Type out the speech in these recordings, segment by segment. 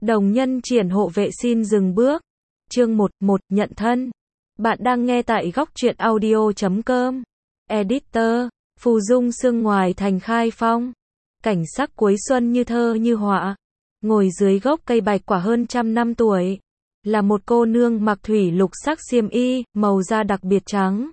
Đồng nhân triển hộ vệ xin dừng bước. Chương 1, nhận thân. Bạn đang nghe tại góc truyện audio.com. Editor, Phù Dung Sương ngoài thành Khai Phong. Cảnh sắc cuối xuân như thơ như họa. Ngồi dưới gốc cây bạch quả hơn 100 năm tuổi. Là một cô nương mặc thủy lục sắc xiêm y, màu da đặc biệt trắng.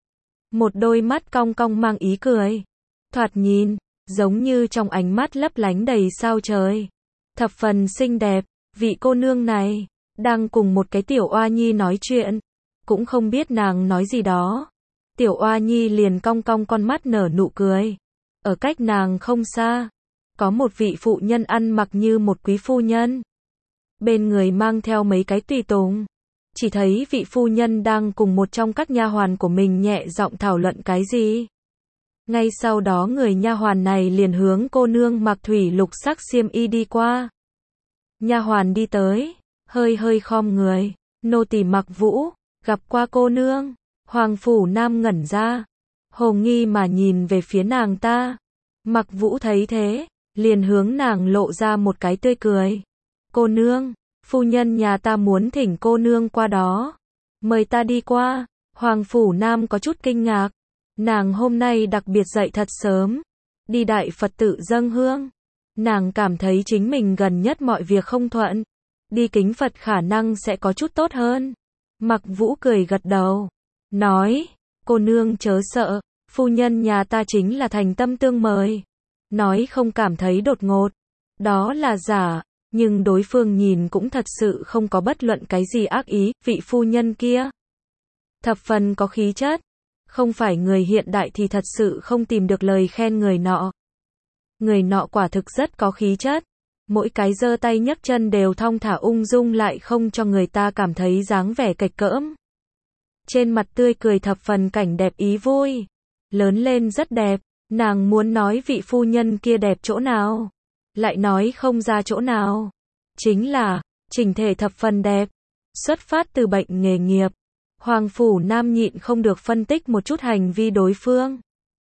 Một đôi mắt cong cong mang ý cười. Thoạt nhìn, giống như trong ánh mắt lấp lánh đầy sao trời. Thập phần xinh đẹp, vị cô nương này, đang cùng một cái tiểu oa nhi nói chuyện. Cũng không biết nàng nói gì đó. Tiểu oa nhi liền cong cong con mắt nở nụ cười. Ở cách nàng không xa, có một vị phụ nhân ăn mặc như một quý phu nhân. Bên người mang theo mấy cái tùy tùng. Chỉ thấy vị phu nhân đang cùng một trong các nha hoàn của mình nhẹ giọng thảo luận cái gì. Ngay sau đó người nha hoàn này liền hướng cô nương mặc thủy lục sắc xiêm y đi qua. Nha hoàn đi tới, hơi khom người, nô tỳ Mặc Vũ, gặp qua cô nương. Hoàng Phủ Nam ngẩn ra, hồ nghi mà nhìn về phía nàng ta. Mặc Vũ thấy thế, liền hướng nàng lộ ra một cái tươi cười. Cô nương, phu nhân nhà ta muốn thỉnh cô nương qua đó. Mời ta đi qua. Hoàng Phủ Nam có chút kinh ngạc. Nàng hôm nay đặc biệt dậy thật sớm, đi Đại Phật tự dâng hương. Nàng cảm thấy chính mình gần nhất mọi việc không thuận, đi kính Phật khả năng sẽ có chút tốt hơn. Mặc Vũ cười gật đầu, nói, cô nương chớ sợ, phu nhân nhà ta chính là thành tâm tương mời. Nói không cảm thấy đột ngột, đó là giả, nhưng đối phương nhìn cũng thật sự không có bất luận cái gì ác ý. Vị phu nhân kia thập phần có khí chất. Không phải người hiện đại thì thật sự không tìm được lời khen người nọ. Người nọ quả thực rất có khí chất. Mỗi cái giơ tay nhấc chân đều thong thả ung dung, lại không cho người ta cảm thấy dáng vẻ kệch cỡm. Trên mặt tươi cười thập phần cảnh đẹp ý vui. Lớn lên rất đẹp. Nàng muốn nói vị phu nhân kia đẹp chỗ nào, lại nói không ra chỗ nào. Chính là, chỉnh thể thập phần đẹp. Xuất phát từ bệnh nghề nghiệp. Hoàng Phủ Nam nhịn không được phân tích một chút hành vi đối phương.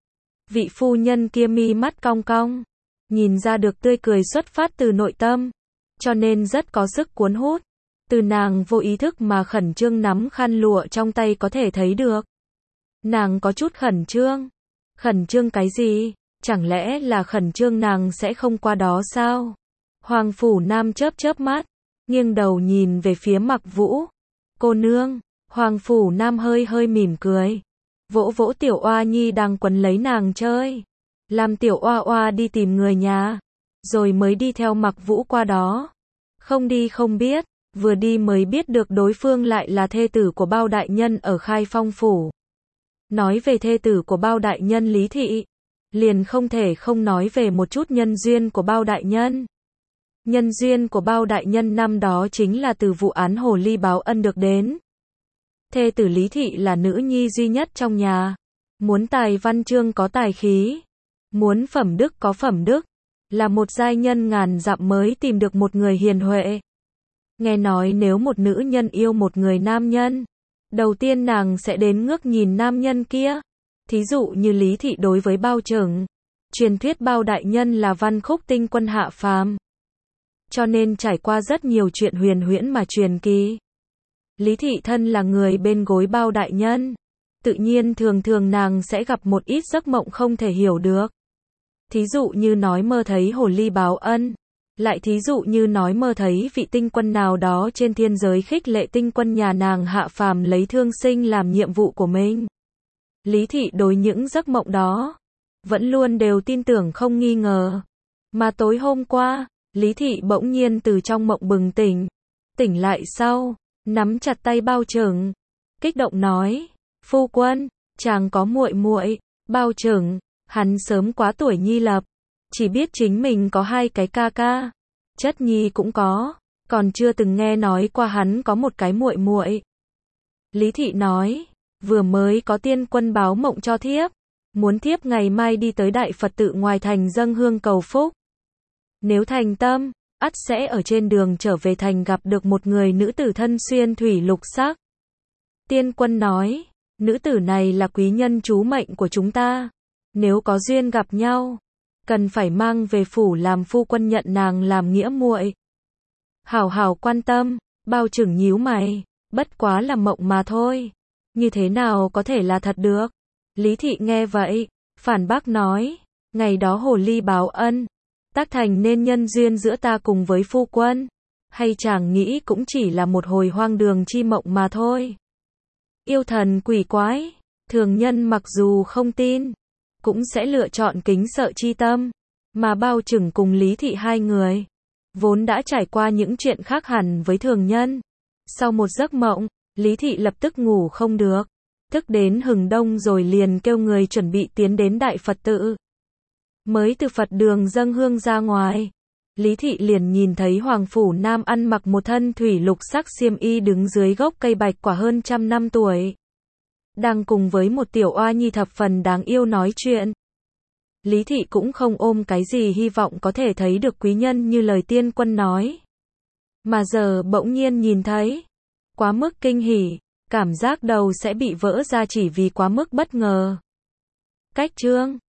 Vị phu nhân kia mi mắt cong cong, nhìn ra được tươi cười xuất phát từ nội tâm, cho nên rất có sức cuốn hút. Từ nàng vô ý thức mà khẩn trương nắm khăn lụa trong tay có thể thấy được. Nàng có chút khẩn trương. Khẩn trương cái gì? Chẳng lẽ là khẩn trương nàng sẽ không qua đó sao? Hoàng Phủ Nam chớp mắt, nghiêng đầu nhìn về phía Mặc Vũ. Cô nương. Hoàng Phủ Nam hơi mỉm cười, vỗ vỗ tiểu oa nhi đang quấn lấy nàng chơi, làm tiểu oa oa đi tìm người nhà, rồi mới đi theo Mặc Vũ qua đó. Không đi không biết, vừa đi mới biết được đối phương lại là thê tử của Bao đại nhân ở Khai Phong phủ. Nói về thê tử của Bao đại nhân Lý Thị, liền không thể không nói về một chút nhân duyên của Bao đại nhân. Nhân duyên của Bao đại nhân năm đó chính là từ vụ án hồ ly báo ân được đến. Thê tử Lý Thị là nữ nhi duy nhất trong nhà. Muốn tài văn chương có tài khí, muốn phẩm đức có phẩm đức, là một giai nhân ngàn dặm mới tìm được một người hiền huệ. Nghe nói nếu một nữ nhân yêu một người nam nhân, đầu tiên nàng sẽ đến ngước nhìn nam nhân kia. Thí dụ như Lý Thị đối với Bao Trừng, truyền thuyết Bao đại nhân là văn khúc tinh quân hạ phàm, cho nên trải qua rất nhiều chuyện huyền huyễn mà truyền kỳ. Lý Thị thân là người bên gối Bao đại nhân, tự nhiên thường nàng sẽ gặp một ít giấc mộng không thể hiểu được. Thí dụ như nói mơ thấy hồ ly báo ân, lại thí dụ như nói mơ thấy vị tinh quân nào đó trên thiên giới khích lệ tinh quân nhà nàng hạ phàm lấy thương sinh làm nhiệm vụ của mình. Lý Thị đối những giấc mộng đó vẫn luôn đều tin tưởng không nghi ngờ. Mà tối hôm qua, Lý Thị bỗng nhiên từ trong mộng bừng tỉnh. Tỉnh lại sau, nắm chặt tay Bao Trừng, kích động nói, phu quân, chàng có muội muội. Bao Trừng, hắn sớm quá tuổi nhi lập, chỉ biết chính mình có hai cái ca ca, chất nhi cũng có, còn chưa từng nghe nói qua hắn có một cái muội muội. Lý Thị nói, vừa mới có tiên quân báo mộng cho thiếp, muốn thiếp ngày mai đi tới Đại Phật tự ngoài thành dâng hương cầu phúc. Nếu thành tâm, ắt sẽ ở trên đường trở về thành gặp được một người nữ tử thân xuyên thủy lục sắc. Tiên quân nói, nữ tử này là quý nhân chú mệnh của chúng ta. Nếu có duyên gặp nhau, cần phải mang về phủ làm phu quân nhận nàng làm nghĩa muội. Hảo hảo quan tâm, bao chừng nhíu mày, bất quá là mộng mà thôi. Như thế nào có thể là thật được? Lý thị nghe vậy, phản bác nói, ngày đó hồ ly báo ân, tác thành nên nhân duyên giữa ta cùng với phu quân, hay chàng nghĩ cũng chỉ là một hồi hoang đường chi mộng mà thôi. Yêu thần quỷ quái, thường nhân mặc dù không tin, cũng sẽ lựa chọn kính sợ chi tâm, mà bao chừng cùng Lý thị hai người, vốn đã trải qua những chuyện khác hẳn với thường nhân. Sau một giấc mộng, Lý thị lập tức ngủ không được, thức đến hừng đông rồi liền kêu người chuẩn bị tiến đến Đại Phật tự. Mới từ Phật đường dâng hương ra ngoài, Lý thị liền nhìn thấy Hoàng Phủ Nam ăn mặc một thân thủy lục sắc xiêm y đứng dưới gốc cây bạch quả hơn 100 năm tuổi, đang cùng với một tiểu oa nhi thập phần đáng yêu nói chuyện. Lý thị cũng không ôm cái gì hy vọng có thể thấy được quý nhân như lời tiên quân nói, mà giờ bỗng nhiên nhìn thấy, quá mức kinh hỉ, cảm giác đầu sẽ bị vỡ ra chỉ vì quá mức bất ngờ. Cách chương